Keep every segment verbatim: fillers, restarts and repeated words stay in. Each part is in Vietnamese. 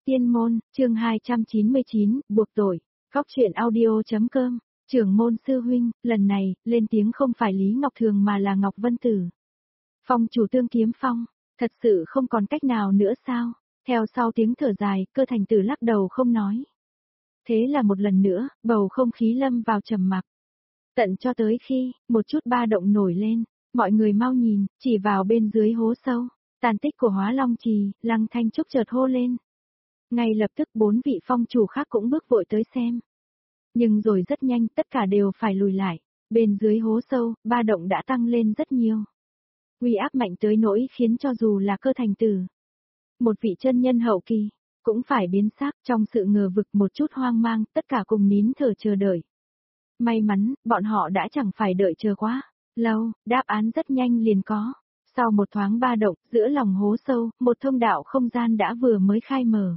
Tiên môn, chương hai trăm chín mươi chín, buộc tội. Góc truyện audio.com. Trưởng môn sư huynh, lần này, lên tiếng không phải Lý Ngọc Thường mà là Ngọc Vân Tử. Phong chủ Tương Kiếm Phong, thật sự không còn cách nào nữa sao? Theo sau tiếng thở dài, Cơ Thành Tử lắc đầu không nói. Thế là một lần nữa, bầu không khí lâm vào trầm mặc. Tận cho tới khi, một chút ba động nổi lên, mọi người mau nhìn, chỉ vào bên dưới hố sâu, tàn tích của Hóa Long Trì, Lăng Thanh Trúc chợt hô lên. Ngay lập tức bốn vị phong chủ khác cũng bước vội tới xem. Nhưng rồi rất nhanh tất cả đều phải lùi lại, bên dưới hố sâu, ba động đã tăng lên rất nhiều. Uy áp mạnh tới nỗi khiến cho dù là Cơ Thành Tử, một vị chân nhân hậu kỳ, cũng phải biến sắc trong sự ngờ vực một chút hoang mang, tất cả cùng nín thở chờ đợi. May mắn, bọn họ đã chẳng phải đợi chờ quá lâu, đáp án rất nhanh liền có. Sau một thoáng ba động, giữa lòng hố sâu, một thông đạo không gian đã vừa mới khai mở.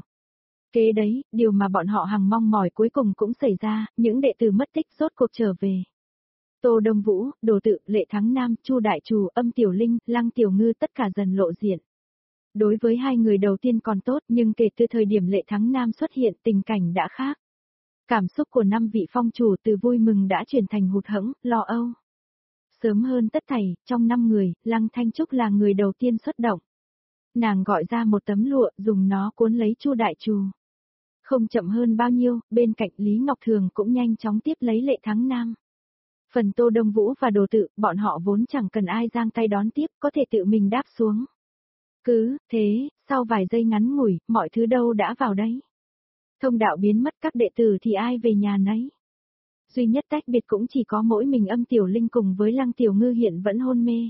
Kế đấy, điều mà bọn họ hằng mong mỏi cuối cùng cũng xảy ra, những đệ tử mất tích rốt cuộc trở về. Tô Đông Vũ, Đồ Tự, Lệ Thắng Nam, Chu Đại Trù, Âm Tiểu Linh, Lăng Tiểu Ngư tất cả dần lộ diện. Đối với hai người đầu tiên còn tốt, nhưng kể từ thời điểm Lệ Thắng Nam xuất hiện tình cảnh đã khác. Cảm xúc của năm vị phong chủ từ vui mừng đã chuyển thành hụt hẫng, lo âu. Sớm hơn tất thảy, trong năm người, Lăng Thanh Trúc là người đầu tiên xuất động. Nàng gọi ra một tấm lụa, dùng nó cuốn lấy Chu Đại Trù. Không chậm hơn bao nhiêu, bên cạnh Lý Ngọc Thường cũng nhanh chóng tiếp lấy Lệ Thắng Nam. Phần Tô Đông Vũ và Đồ Tự, bọn họ vốn chẳng cần ai giang tay đón tiếp, có thể tự mình đáp xuống. Cứ, thế, sau vài giây ngắn ngủi, mọi thứ đâu đã vào đấy. Thông đạo biến mất, các đệ tử thì ai về nhà nấy. Duy nhất tách biệt cũng chỉ có mỗi mình Âm Tiểu Linh cùng với Lăng Tiểu Ngư hiện vẫn hôn mê.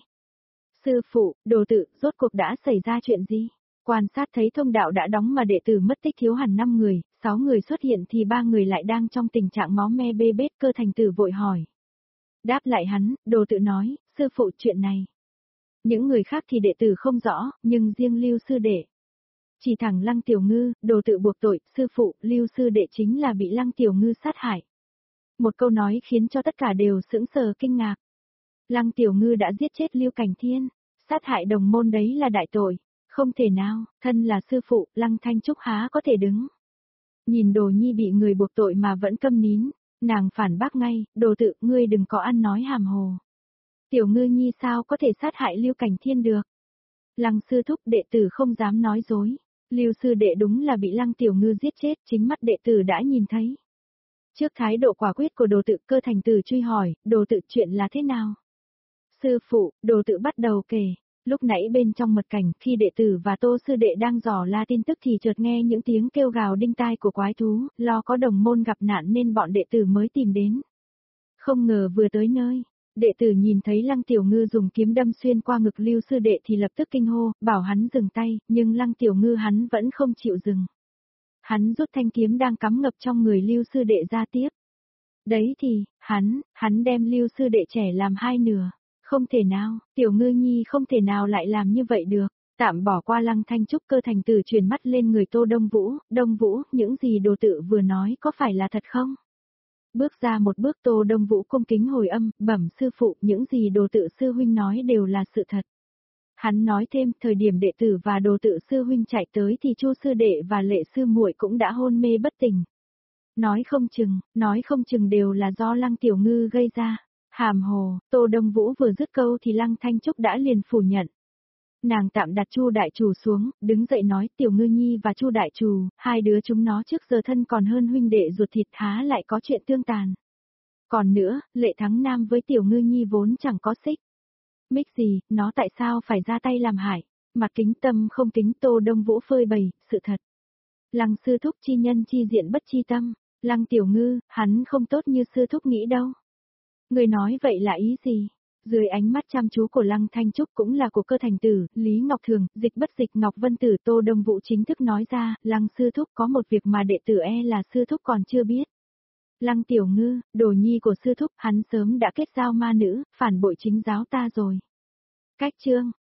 Sư phụ, Đồ Tự, rốt cuộc đã xảy ra chuyện gì? Quan sát thấy thông đạo đã đóng mà đệ tử mất tích thiếu hẳn năm người, sáu người xuất hiện thì ba người lại đang trong tình trạng máu me bê bết. Cơ Thành Tử vội hỏi. Đáp lại hắn, Đồ Tự nói, sư phụ chuyện này. Những người khác thì đệ tử không rõ, nhưng riêng Lưu sư đệ. Chỉ thẳng Lăng Tiểu Ngư, Đồ Tự buộc tội, sư phụ, Lưu sư đệ chính là bị Lăng Tiểu Ngư sát hại. Một câu nói khiến cho tất cả đều sững sờ kinh ngạc. Lăng Tiểu Ngư đã giết chết Lưu Cảnh Thiên, sát hại đồng môn đấy là đại tội. Không thể nào, thân là sư phụ, Lăng Thanh Trúc há có thể đứng. Nhìn Đồ Nhi bị người buộc tội mà vẫn câm nín, nàng phản bác ngay, Đồ Tự, ngươi đừng có ăn nói hàm hồ. Tiểu Ngư Nhi sao có thể sát hại Lưu Cảnh Thiên được? Lăng sư thúc đệ tử không dám nói dối, Lưu sư đệ đúng là bị Lăng Tiểu Ngư giết chết, chính mắt đệ tử đã nhìn thấy. Trước thái độ quả quyết của Đồ Tự, Cơ Thành Tử truy hỏi, Đồ Tự chuyện là thế nào? Sư phụ, Đồ Tự bắt đầu kể. Lúc nãy bên trong mật cảnh, khi đệ tử và Tô sư đệ đang dò la tin tức thì chợt nghe những tiếng kêu gào đinh tai của quái thú, lo có đồng môn gặp nạn nên bọn đệ tử mới tìm đến. Không ngờ vừa tới nơi, đệ tử nhìn thấy Lăng Tiểu Ngư dùng kiếm đâm xuyên qua ngực Lưu sư đệ thì lập tức kinh hô, bảo hắn dừng tay, nhưng Lăng Tiểu Ngư hắn vẫn không chịu dừng. Hắn rút thanh kiếm đang cắm ngập trong người Lưu sư đệ ra tiếp. Đấy thì, hắn, hắn đem Lưu sư đệ trẻ làm hai nửa. Không thể nào, Tiểu Ngư Nhi không thể nào lại làm như vậy được. Tạm bỏ qua Lăng Thanh Trúc, Cơ Thành Tử chuyển mắt lên người Tô Đông Vũ. Đông Vũ, những gì Đồ Tự vừa nói có phải là thật không? Bước ra một bước, Tô Đông Vũ cung kính hồi âm, bẩm sư phụ, những gì Đồ Tự sư huynh nói đều là sự thật. Hắn nói thêm, thời điểm đệ tử và Đồ Tự sư huynh chạy tới thì Chu sư đệ và Lệ sư muội cũng đã hôn mê bất tỉnh. Nói không chừng, nói không chừng đều là do Lăng Tiểu Ngư gây ra. Hàm hồ, Tô Đông Vũ vừa dứt câu thì Lăng Thanh Trúc đã liền phủ nhận. Nàng tạm đặt Chu Đại Trù xuống, đứng dậy nói, Tiểu Ngư Nhi và Chu Đại Trù, hai đứa chúng nó trước giờ thân còn hơn huynh đệ ruột thịt, há lại có chuyện tương tàn. Còn nữa, Lệ Thắng Nam với Tiểu Ngư Nhi vốn chẳng có xích mích gì, nó tại sao phải ra tay làm hại? Mặt kính tâm không kính, Tô Đông Vũ phơi bày, sự thật. Lăng sư thúc chi nhân chi diện bất chi tâm, Lăng Tiểu Ngư, hắn không tốt như sư thúc nghĩ đâu. Người nói vậy là ý gì? Dưới ánh mắt chăm chú của Lăng Thanh Trúc cũng là của Cơ Thành Tử, Lý Ngọc Thường, dịch bất dịch Ngọc Vân Tử, Tô Đông Vũ chính thức nói ra, Lăng sư thúc có một việc mà đệ tử e là sư thúc còn chưa biết. Lăng Tiểu Ngư, đồ nhi của sư thúc, hắn sớm đã kết giao ma nữ, phản bội chính giáo ta rồi. Cách chương